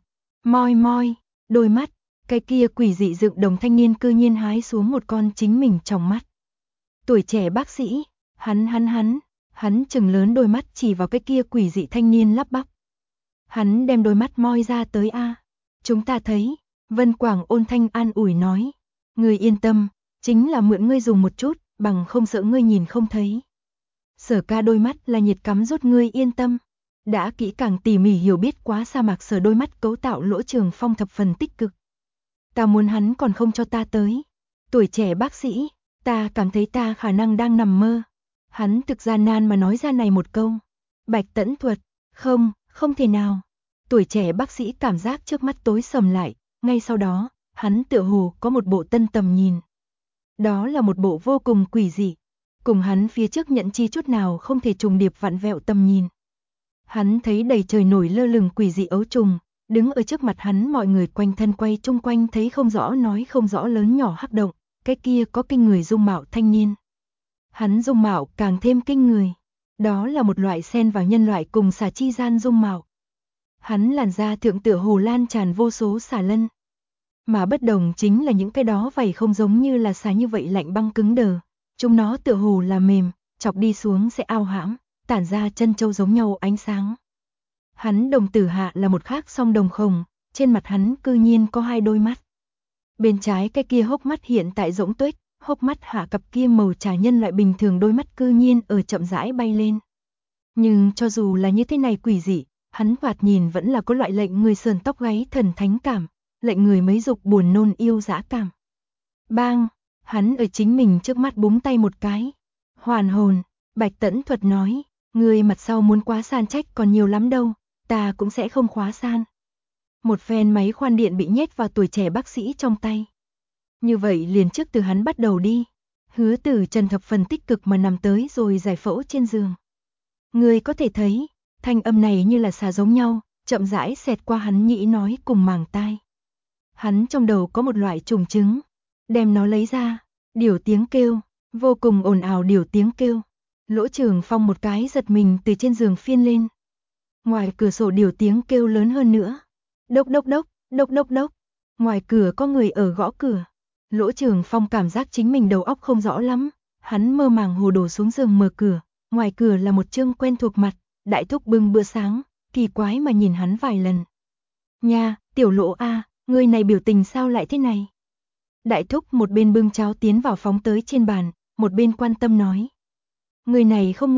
S1: moi đôi mắt, cái kia quỷ dị dựng đồng thanh niên cư nhiên hái xuống một con chính mình trong mắt. Tuổi trẻ bác sĩ, hắn trừng lớn đôi mắt chỉ vào cái kia quỷ dị thanh niên lắp bắp. Hắn đem đôi mắt moi ra tới a. Chúng ta thấy, Vân Quảng ôn thanh an ủi nói, ngươi yên tâm, chính là mượn ngươi dùng một chút, bằng không sợ ngươi nhìn không thấy. Sở ca đôi mắt là nhiệt cắm rút ngươi yên tâm. Đã kỹ càng tỉ mỉ hiểu biết quá sa mạc Sở đôi mắt cấu tạo lỗ trường phong thập phần tích cực. Ta muốn hắn còn không cho ta tới. Tuổi trẻ bác sĩ, ta cảm thấy ta khả năng đang nằm mơ. Hắn thực gian nan mà nói ra này một câu. Bạch Tẫn Thuật, không thể nào. Tuổi trẻ bác sĩ cảm giác trước mắt tối sầm lại, ngay sau đó, hắn tựa hồ có một bộ tân tầm nhìn. Đó là một bộ vô cùng quỷ dị, cùng hắn phía trước nhận chi chút nào không thể trùng điệp vặn vẹo tầm nhìn. Hắn thấy đầy trời nổi lơ lửng quỷ dị ấu trùng, đứng ở trước mặt hắn mọi người quanh thân quay chung quanh thấy không rõ nói không rõ lớn nhỏ hắc động, cái kia có kinh người dung mạo thanh niên. Hắn dung mạo càng thêm kinh người, đó là một loại xen vào nhân loại cùng xà chi gian dung mạo. Hắn làn da thượng tựa hồ lan tràn vô số xà lân. Mà bất đồng chính là những cái đó vảy không giống như là xà như vậy lạnh băng cứng đờ, chúng nó tựa hồ là mềm, chọc đi xuống sẽ ao hãm, tản ra chân châu giống nhau ánh sáng. Hắn đồng tử hạ là một khác song đồng khổng, trên mặt hắn cư nhiên có hai đôi mắt. Bên trái cái kia hốc mắt hiện tại rỗng tuếch, hốc mắt hạ cặp kia màu trà nhân loại bình thường đôi mắt cư nhiên ở chậm rãi bay lên. Nhưng cho dù là như thế này quỷ dị, hắn thoạt nhìn vẫn là có loại lệnh người sờn tóc gáy thần thánh cảm, lệnh người mấy dục buồn nôn yêu dã cảm. Bang, hắn ở chính mình trước mắt búng tay một cái. Hoàn hồn, Bạch Tẫn Thuật nói, người mặt sau muốn quá san trách còn nhiều lắm đâu, ta cũng sẽ không khóa san. Một phen máy khoan điện bị nhét vào tuổi trẻ bác sĩ trong tay. Như vậy liền trước từ hắn bắt đầu đi. Hứa Tử Trần thập phần tích cực mà nằm tới rồi giải phẫu trên giường. Người có thể thấy, thanh âm này như là xà giống nhau, chậm rãi xẹt qua hắn nhĩ nói cùng màng tai. Hắn trong đầu có một loại trùng trứng, đem nó lấy ra, điểu tiếng kêu, vô cùng ồn ào điểu tiếng kêu. Lỗ Trường Phong một cái giật mình từ trên giường phiên lên. Ngoài cửa sổ điểu tiếng kêu lớn hơn nữa. Đốc đốc đốc, đốc đốc đốc. Ngoài cửa có người ở gõ cửa. Lỗ Trường Phong cảm giác chính mình đầu óc không rõ lắm, hắn mơ màng hồ đồ xuống giường mở cửa, ngoài cửa là một trương quen thuộc mặt, Đại Thúc bưng bữa sáng, kỳ quái mà nhìn hắn vài lần. Nha, tiểu Lỗ a, người này biểu tình sao lại thế này? Đại Thúc một bên bưng cháo tiến vào phóng tới trên bàn, một bên quan tâm nói. Người này không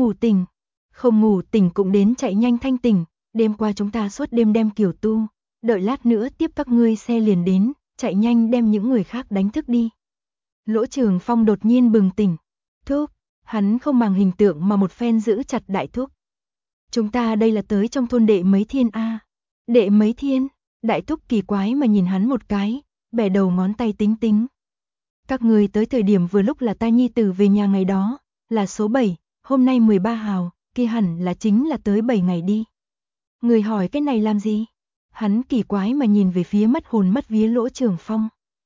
S1: ngủ tỉnh cũng đến chạy nhanh thanh tỉnh, đêm qua chúng ta suốt đêm đem kiểu tu, đợi lát nữa tiếp các ngươi xe liền đến, chạy nhanh đem những người khác đánh thức đi. Lỗ Trường Phong đột nhiên bừng tỉnh. Thúc, hắn không màng hình tượng mà một phen giữ chặt Đại Thúc. Chúng ta đây là tới trong thôn Đệ Mấy Thiên a. Đệ Mấy Thiên? Đại Thúc kỳ quái mà nhìn hắn một cái, bẻ đầu ngón tay tính tính. Các người tới thời điểm vừa lúc là ta nhi tử về nhà ngày đó, là số 7, hôm nay 13 hào, kia hẳn là chính là tới 7 ngày đi. Người hỏi cái này làm gì? Hắn kỳ quái mà nhìn về phía mất hồn mất vía Lỗ Trường Phong.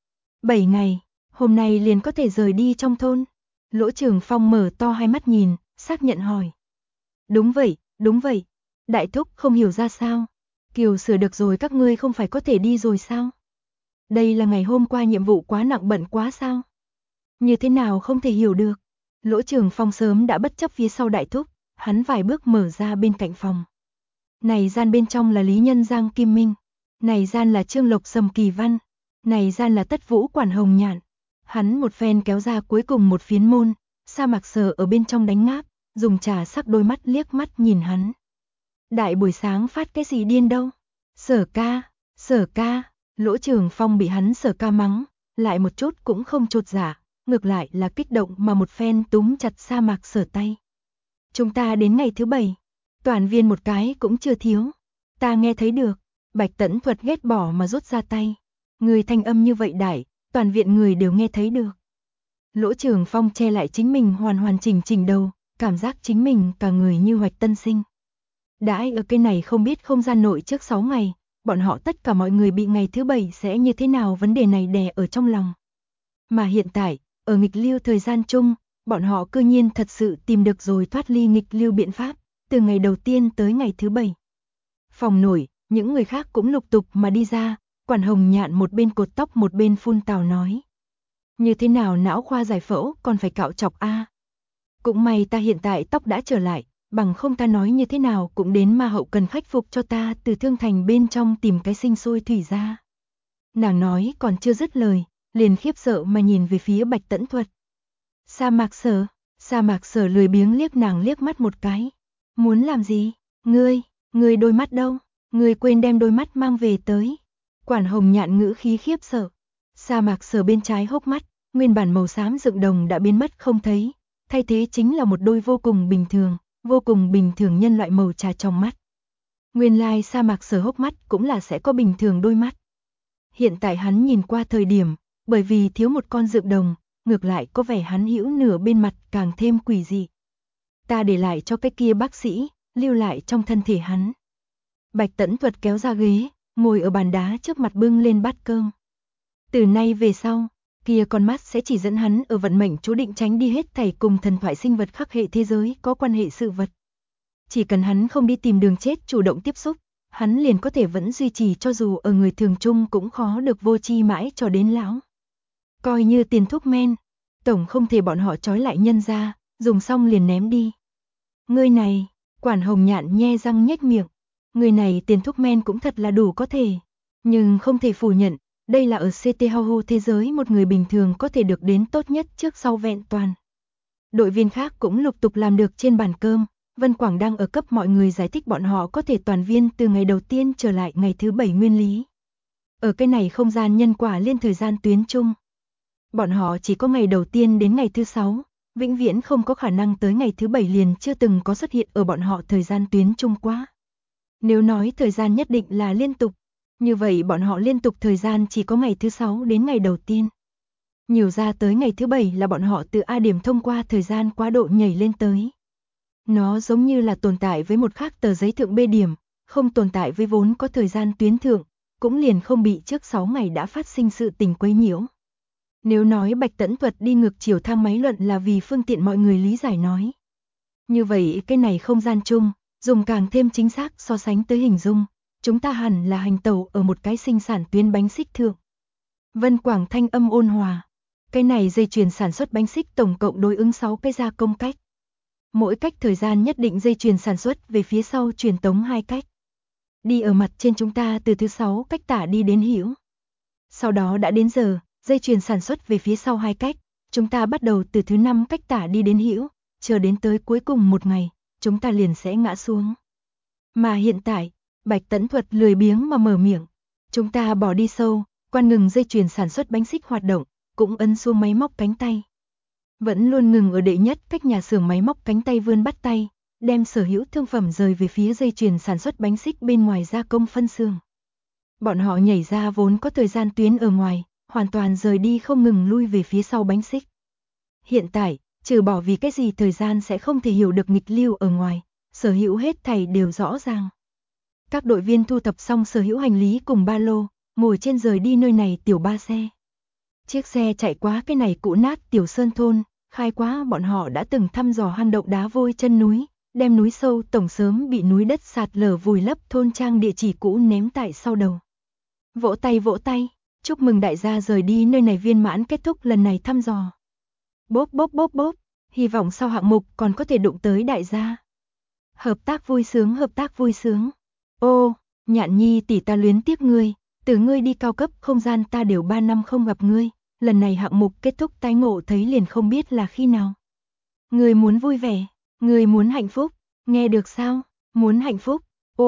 S1: 7 ngày, hôm nay liền có thể rời đi trong thôn. Lỗ Trường Phong mở to hai mắt nhìn, xác nhận hỏi. Đúng vậy. Đại Thúc không hiểu ra sao. Kiều sửa được rồi các ngươi không phải có thể đi rồi sao? Đây là ngày hôm qua nhiệm vụ quá nặng bận quá sao? Như thế nào không thể hiểu được. Lỗ Trường Phong sớm đã bất chấp phía sau Đại Thúc, hắn vài bước mở ra bên cạnh phòng. Này gian bên trong là Lý Nhân Giang Kim Minh, này gian là Trương Lộc Sầm Kỳ Văn, này gian là Tất Vũ Quản Hồng Nhạn. Hắn một phen kéo ra cuối cùng một phiến môn, Sa Mạc Sở ở bên trong đánh ngáp, dùng trà sắc đôi mắt liếc mắt nhìn hắn. Đại buổi sáng phát cái gì điên đâu? Sở ca, Lỗ Trường Phong bị hắn Sở ca mắng, lại một chút cũng không chột dạ, ngược lại là kích động mà một phen túm chặt Sa Mạc Sở tay. Chúng ta đến ngày thứ 7, toàn viên một cái cũng chưa thiếu. Ta nghe thấy được, Bạch Tẫn Thuật ghét bỏ mà rút ra tay. Người thanh âm như vậy đại, toàn viện người đều nghe thấy được. Lỗ Trường Phong che lại chính mình hoàn chỉnh đầu, cảm giác chính mình cả người như hoạch tân sinh. Đãi ở cái này không biết không gian nội trước 6 ngày, bọn họ tất cả mọi người bị ngày thứ 7 sẽ như thế nào vấn đề này đè ở trong lòng. Mà hiện tại, ở nghịch lưu thời gian chung, bọn họ cư nhiên thật sự tìm được rồi thoát ly nghịch lưu biện pháp, từ ngày đầu tiên tới ngày thứ 7. Phòng nổi, những người khác cũng lục tục mà đi ra, Quản Hồng Nhạn một bên cột tóc một bên phun tào nói. Như thế nào não khoa giải phẫu còn phải cạo chọc a? Cũng may ta hiện tại tóc đã trở lại, bằng không ta nói như thế nào cũng đến ma hậu cần khắc phục cho ta từ thương thành bên trong tìm cái sinh sôi thủy ra. Nàng nói còn chưa dứt lời, liền khiếp sợ mà nhìn về phía Bạch Tẫn Thuật. Sa Mạc Sở lười biếng liếc nàng liếc mắt một cái. Muốn làm gì? Ngươi đôi mắt đâu? Ngươi quên đem đôi mắt mang về tới. Quản Hồng Nhạn ngữ khí khiếp sợ. Sa Mạc Sở bên trái hốc mắt, nguyên bản màu xám dựng đồng đã biến mất không thấy, thay thế chính là một đôi vô cùng bình thường nhân loại màu trà trong mắt. Nguyên lai sa mạc Sở Hốc mắt cũng là sẽ có bình thường đôi mắt. Hiện tại hắn nhìn qua thời điểm, bởi vì thiếu một con dượng đồng, ngược lại có vẻ hắn hữu nửa bên mặt càng thêm quỷ dị. Ta để lại cho cái kia bác sĩ, lưu lại trong thân thể hắn. Bạch Tẫn Thuật kéo ra ghế, ngồi ở bàn đá trước mặt bưng lên bát cơm. Từ nay về sau, kia con mắt sẽ chỉ dẫn hắn ở vận mệnh chú định tránh đi hết thảy cùng thần thoại sinh vật khắc hệ thế giới có quan hệ sự vật. Chỉ cần hắn không đi tìm đường chết chủ động tiếp xúc, hắn liền có thể vẫn duy trì cho dù ở người thường chung cũng khó được vô tri mãi cho đến lão. Coi như tiền thuốc men, tổng không thể bọn họ trói lại nhân ra, dùng xong liền ném đi. Ngươi này, Quản Hồng Nhạn nhe răng nhếch miệng, người này tiền thuốc men cũng thật là đủ có thể, nhưng không thể phủ nhận, đây là ở CT Hau thế giới một người bình thường có thể được đến tốt nhất trước sau vẹn toàn. Đội viên khác cũng lục tục làm được trên bàn cơm, Vân Quảng đang ở cấp mọi người giải thích bọn họ có thể toàn viên từ ngày đầu tiên trở lại ngày thứ 7 nguyên lý. Ở cái này không gian nhân quả liên thời gian tuyến chung. Bọn họ chỉ có ngày đầu tiên đến ngày thứ 6, vĩnh viễn không có khả năng tới ngày thứ 7 liền chưa từng có xuất hiện ở bọn họ thời gian tuyến chung quá. Nếu nói thời gian nhất định là liên tục, như vậy bọn họ liên tục thời gian chỉ có ngày thứ 6 đến ngày đầu tiên. Nhiều ra tới ngày thứ 7 là bọn họ từ A điểm thông qua thời gian quá độ nhảy lên tới. Nó giống như là tồn tại với một khác tờ giấy thượng B điểm, không tồn tại với vốn có thời gian tuyến thượng, cũng liền không bị trước 6 ngày đã phát sinh sự tình quấy nhiễu. Nếu nói Bạch Tẫn Thuật đi ngược chiều thang máy luận là vì phương tiện mọi người lý giải nói. Như vậy cái này không gian chung, dùng càng thêm chính xác so sánh tới hình dung, chúng ta hẳn là hành tẩu ở một cái sinh sản tuyến bánh xích thượng. Vân Quảng thanh âm ôn hòa. Cái này dây chuyền sản xuất bánh xích tổng cộng đối ứng 6 cái gia công cách. Mỗi cách thời gian nhất định dây chuyền sản xuất về phía sau truyền tống 2 cách. Đi ở mặt trên chúng ta từ thứ 6 cách tả đi đến hữu. Sau đó đã đến giờ, dây chuyền sản xuất về phía sau 2 cách, chúng ta bắt đầu từ thứ 5 cách tả đi đến hữu, chờ đến tới cuối cùng một ngày, chúng ta liền sẽ ngã xuống. Mà hiện tại, Bạch Tẫn Thuật lười biếng mà mở miệng, chúng ta bỏ đi sâu, quan ngừng dây chuyền sản xuất bánh xích hoạt động, cũng ấn xuống máy móc cánh tay. Vẫn luôn ngừng ở đệ nhất cách nhà xưởng máy móc cánh tay vươn bắt tay, đem sở hữu thương phẩm rời về phía dây chuyền sản xuất bánh xích bên ngoài gia công phân xưởng. Bọn họ nhảy ra vốn có thời gian tuyến ở ngoài, hoàn toàn rời đi không ngừng lui về phía sau bánh xích. Hiện tại, trừ bỏ vì cái gì thời gian sẽ không thể hiểu được nghịch lưu ở ngoài, sở hữu hết thảy đều rõ ràng. Các đội viên thu thập xong sở hữu hành lý cùng ba lô, ngồi trên rời đi nơi này tiểu ba xe. Chiếc xe chạy qua cái này cũ nát tiểu sơn thôn, khai quá bọn họ đã từng thăm dò hang động đá vôi chân núi, đem núi sâu tổng sớm bị núi đất sạt lở vùi lấp thôn trang địa chỉ cũ ném tại sau đầu. Vỗ tay, chúc mừng đại gia rời đi nơi này viên mãn kết thúc lần này thăm dò. Bốp bốp bốp bốp, hy vọng sau hạng mục còn có thể đụng tới đại gia. Hợp tác vui sướng. Ô, Nhạn Nhi tỷ ta luyến tiếc ngươi, từ ngươi đi cao cấp không gian ta đều 3 năm không gặp ngươi, lần này hạng mục kết thúc tái ngộ thấy liền không biết là khi nào. Ngươi muốn vui vẻ, ngươi muốn hạnh phúc, nghe được sao, muốn hạnh phúc,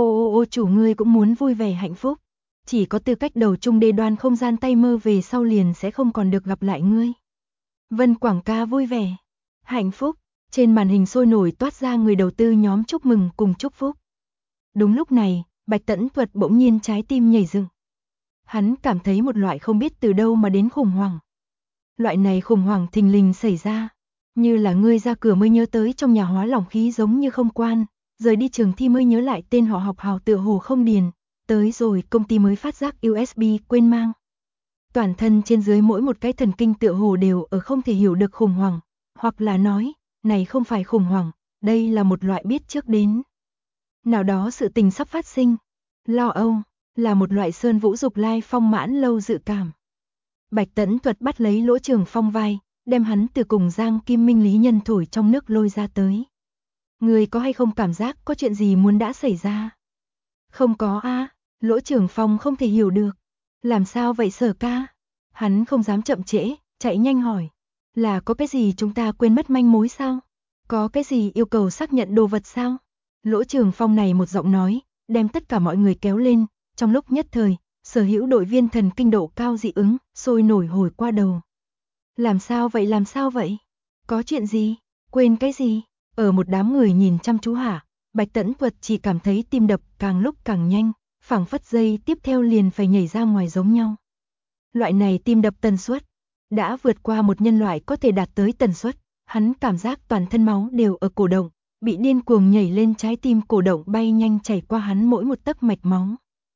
S1: ô chủ ngươi cũng muốn vui vẻ hạnh phúc. Chỉ có tư cách đầu trung đê đoan không gian tay mơ về sau liền sẽ không còn được gặp lại ngươi. Vân Quảng ca vui vẻ, hạnh phúc, trên màn hình sôi nổi toát ra người đầu tư nhóm chúc mừng cùng chúc phúc. Đúng lúc này, Bạch Tẫn Thuật bỗng nhiên trái tim nhảy dựng. Hắn cảm thấy một loại không biết từ đâu mà đến khủng hoảng. Loại này khủng hoảng thình lình xảy ra, như là ngươi ra cửa mới nhớ tới trong nhà hóa lỏng khí giống như không quan, rời đi trường thi mới nhớ lại tên họ học hào tựa hồ không điền, tới rồi công ty mới phát giác USB quên mang. Toàn thân trên dưới mỗi một cái thần kinh tựa hồ đều ở không thể hiểu được khủng hoảng, hoặc là nói, này không phải khủng hoảng, đây là một loại biết trước đến. Nào đó sự tình sắp phát sinh, lo âu, là một loại sơn vũ dục lai phong mãn lâu dự cảm. Bạch Tẫn Thuật bắt lấy Lỗ Trường Phong vai, đem hắn từ cùng Giang Kim Minh lý nhân thổi trong nước lôi ra tới. Người có hay không cảm giác có chuyện gì muốn đã xảy ra? Không có a. Lỗ Trường Phong không thể hiểu được. Làm sao vậy Sở ca? Hắn không dám chậm trễ, chạy nhanh hỏi. Là có cái gì chúng ta quên mất manh mối sao? Có cái gì yêu cầu xác nhận đồ vật sao? Lỗ Trường Phong này một giọng nói, đem tất cả mọi người kéo lên, trong lúc nhất thời, sở hữu đội viên thần kinh độ cao dị ứng, sôi nổi hồi qua đầu. Làm sao vậy? Có chuyện gì? Quên cái gì? Ở một đám người nhìn chăm chú hạ, Bạch Tẫn Thuật chỉ cảm thấy tim đập càng lúc càng nhanh, phảng phất giây tiếp theo liền phải nhảy ra ngoài giống nhau. Loại này tim đập tần suất đã vượt qua một nhân loại có thể đạt tới tần suất, hắn cảm giác toàn thân máu đều ở cổ động, bị điên cuồng nhảy lên trái tim cổ động bay nhanh chảy qua hắn mỗi một tấc mạch máu.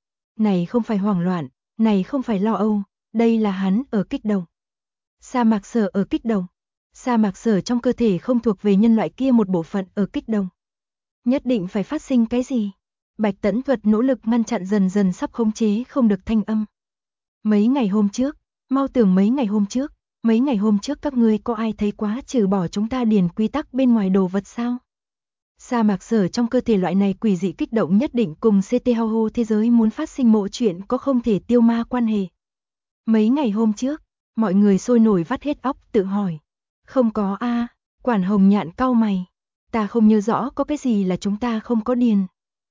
S1: Này không phải hoảng loạn, này không phải lo âu, đây là hắn ở kích động. Sa mạc sở ở kích động. Sa mạc sở trong cơ thể không thuộc về nhân loại kia một bộ phận ở kích động. Nhất định phải phát sinh cái gì? Bạch Tẫn Thuật nỗ lực ngăn chặn dần dần sắp khống chế không được thanh âm. Mấy ngày hôm trước, mau tưởng mấy ngày hôm trước các ngươi có ai thấy quá trừ bỏ chúng ta điền quy tắc bên ngoài đồ vật sao? Sa mạc sở trong cơ thể loại này quỷ dị kích động nhất định cùng CT Hao thế giới muốn phát sinh mộ chuyện có không thể tiêu ma quan hệ. Mấy ngày hôm trước, mọi người sôi nổi vắt hết óc tự hỏi. Không có a, Quản Hồng Nhạn cau mày. Ta không nhớ rõ có cái gì là chúng ta không có điền.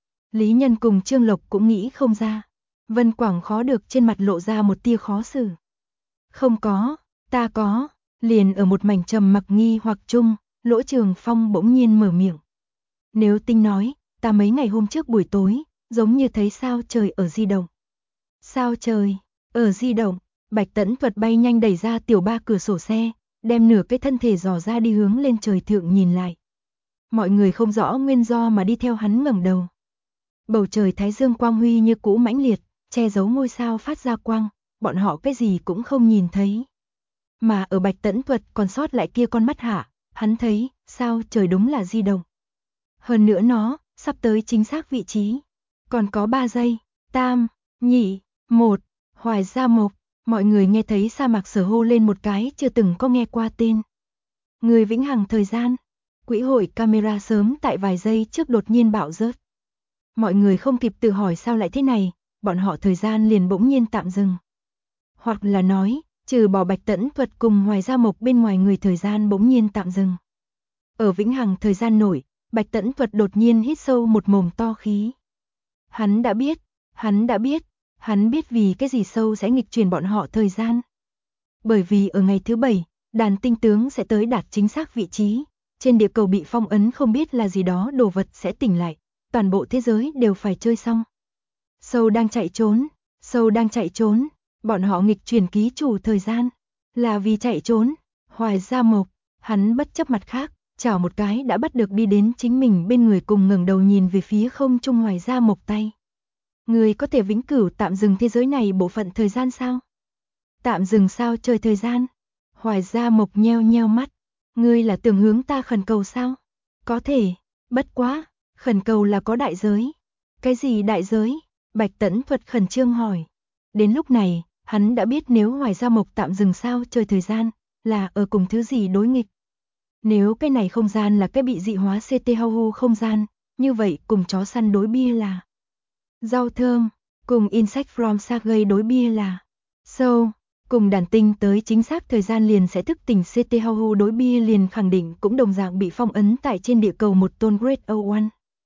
S1: Lý Nhân cùng Trương Lộc cũng nghĩ không ra. Vân Quảng khó được trên mặt lộ ra một tia khó xử. Không có, ta có. Liền ở một mảnh trầm mặc nghi hoặc chung, Lỗ Trường Phong bỗng nhiên mở miệng. Nếu tính nói, ta mấy ngày hôm trước buổi tối, giống như thấy sao trời ở di động. Sao trời, ở di động, Bạch Tẫn Thuật bay nhanh đẩy ra tiểu ba cửa sổ xe, đem nửa cái thân thể dò ra đi hướng lên trời thượng nhìn lại. Mọi người không rõ nguyên do mà đi theo hắn ngẩng đầu. Bầu trời thái dương quang huy như cũ mãnh liệt, che giấu ngôi sao phát ra quang, bọn họ cái gì cũng không nhìn thấy. Mà ở Bạch Tẫn Thuật còn sót lại kia con mắt hạ, hắn thấy, sao trời đúng là di động. Hơn nữa nó, sắp tới chính xác vị trí. Còn có 3 giây, tam, nhị, 1, Hoài Gia Mộc. Mọi người nghe thấy sa mạc sở hô lên một cái chưa từng có nghe qua tên. Người vĩnh hằng thời gian. Quỹ hội camera sớm tại vài giây trước đột nhiên bạo rớt. Mọi người không kịp tự hỏi sao lại thế này, bọn họ thời gian liền bỗng nhiên tạm dừng. Hoặc là nói, trừ bỏ Bạch Tẫn Thuật cùng Hoài Gia Mộc bên ngoài người thời gian bỗng nhiên tạm dừng. Ở vĩnh hằng thời gian nổi, Bạch Tẫn Thuật đột nhiên hít sâu một mồm to khí. Hắn biết vì cái gì sâu sẽ nghịch chuyển bọn họ thời gian. Bởi vì ở ngày thứ 7, đàn tinh tướng sẽ tới đạt chính xác vị trí, trên địa cầu bị phong ấn không biết là gì đó đồ vật sẽ tỉnh lại, toàn bộ thế giới đều phải chơi xong. Sâu đang chạy trốn, bọn họ nghịch chuyển ký chủ thời gian, là vì chạy trốn. Hoài Gia Mộc, hắn bất chấp mặt khác, chảo một cái đã bắt được đi đến chính mình bên người cùng ngẩng đầu nhìn về phía không trung Hoài Gia Mộc tay. Người có thể vĩnh cửu tạm dừng thế giới này bộ phận thời gian sao? Tạm dừng sao trời thời gian? Hoài Gia Mộc nheo nheo mắt. Ngươi là tưởng hướng ta khẩn cầu sao? Có thể, bất quá, khẩn cầu là có đại giới. Cái gì đại giới? Bạch Tẫn Thuật khẩn trương hỏi. Đến lúc này, hắn đã biết nếu Hoài Gia Mộc tạm dừng sao trời thời gian, là ở cùng thứ gì đối nghịch. Nếu cái này không gian là cái bị dị hóa CT Hau không gian, như vậy cùng chó săn đối bia là rau thơm, cùng Insect from Sergei đối bia là sâu, cùng đàn tinh tới chính xác thời gian liền sẽ thức tỉnh CT Hau đối bia liền khẳng định cũng đồng dạng bị phong ấn tại trên địa cầu một tôn Great O1.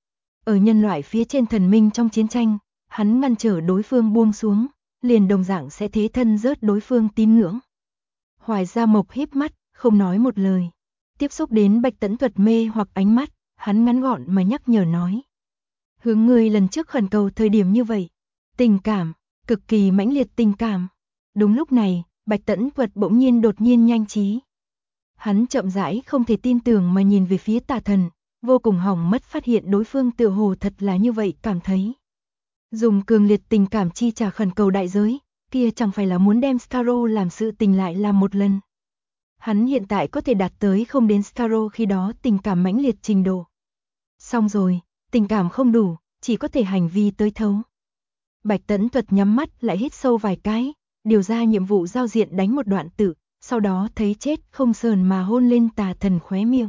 S1: Ở nhân loại phía trên thần minh trong chiến tranh, hắn ngăn trở đối phương buông xuống, liền đồng dạng sẽ thế thân rớt đối phương tín ngưỡng. Hoài Gia Mộc híp mắt, không nói một lời. Tiếp xúc đến Bạch Tẫn Thuật mê hoặc ánh mắt, hắn ngắn gọn mà nhắc nhở nói. Hướng người lần trước khẩn cầu thời điểm như vậy. Tình cảm, cực kỳ mãnh liệt tình cảm. Đúng lúc này, Bạch Tẫn Thuật bỗng nhiên đột nhiên nhanh trí. Hắn chậm rãi không thể tin tưởng mà nhìn về phía Tà Thần, vô cùng hỏng mất phát hiện đối phương tựa hồ thật là như vậy cảm thấy. Dùng cường liệt tình cảm chi trả khẩn cầu đại giới, kia chẳng phải là muốn đem Scarrow làm sự tình lại làm một lần. Hắn hiện tại có thể đạt tới không đến Scarrow khi đó tình cảm mãnh liệt trình độ. Xong rồi, tình cảm không đủ, chỉ có thể hành vi tới thấu. Bạch Tẫn Thuật nhắm mắt lại hít sâu vài cái, điều ra nhiệm vụ giao diện đánh một đoạn tự, sau đó thấy chết không sờn mà hôn lên Tà Thần khóe miệng.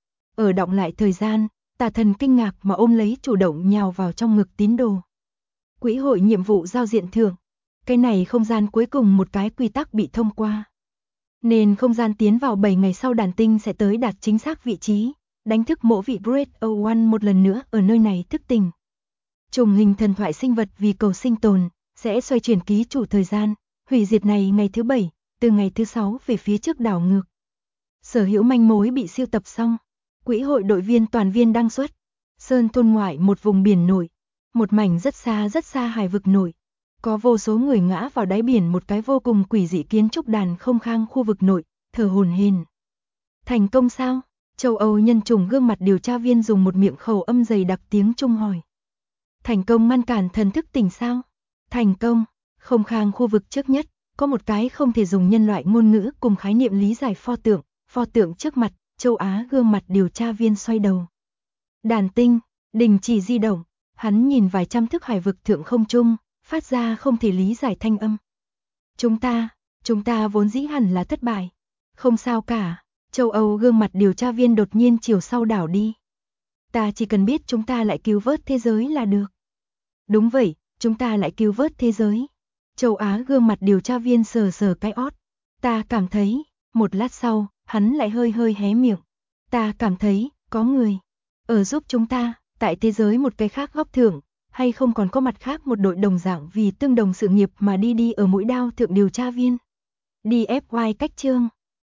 S1: Ở động lại thời gian, Tà Thần kinh ngạc mà ôm lấy chủ động nhào vào trong ngực tín đồ. Quỹ hội nhiệm vụ giao diện thưởng. Cái này không gian cuối cùng một cái quy tắc bị thông qua. Nên không gian tiến vào 7 ngày sau đàn tinh sẽ tới đạt chính xác vị trí, đánh thức mộ vị Great O1 một lần nữa ở nơi này thức tỉnh. Trùng hình thần thoại sinh vật vì cầu sinh tồn, sẽ xoay chuyển ký chủ thời gian, hủy diệt này ngày thứ 7, từ ngày thứ 6 về phía trước đảo ngược. Sở hữu manh mối bị siêu tập xong, Quỹ hội đội viên toàn viên đăng xuất. Sơn thôn ngoại một vùng biển nổi. Một mảnh rất xa hải vực nổi. Có vô số người ngã vào đáy biển, một cái vô cùng quỷ dị kiến trúc đàn không khang khu vực nội, thở hổn hển. Thành công sao? Châu Âu nhân chủng gương mặt điều tra viên dùng một miệng khẩu âm dày đặc tiếng Trung hỏi. Thành công ngăn cản thần thức tỉnh sao? Thành công, không khang khu vực trước nhất, có một cái không thể dùng nhân loại ngôn ngữ cùng khái niệm lý giải pho tượng trước mặt, châu Á gương mặt điều tra viên xoay đầu. Đàn tinh, đình chỉ di động, hắn nhìn vài trăm thước hải vực thượng không trung, phát ra không thể lý giải thanh âm. Chúng ta vốn dĩ hẳn là thất bại. Không sao cả, châu Âu gương mặt điều tra viên đột nhiên chiều sau đảo đi. Ta chỉ cần biết chúng ta lại cứu vớt thế giới là được. Đúng vậy, chúng ta lại cứu vớt thế giới. Châu Á gương mặt điều tra viên sờ cái ót. Ta cảm thấy, một lát sau, hắn lại hơi hé miệng. Ta cảm thấy, có người ở giúp chúng ta, tại thế giới một cái khác góc thượng, hay không còn có mặt khác một đội đồng dạng vì tương đồng sự nghiệp mà đi ở mũi đao thượng điều tra viên. DFY cách chương.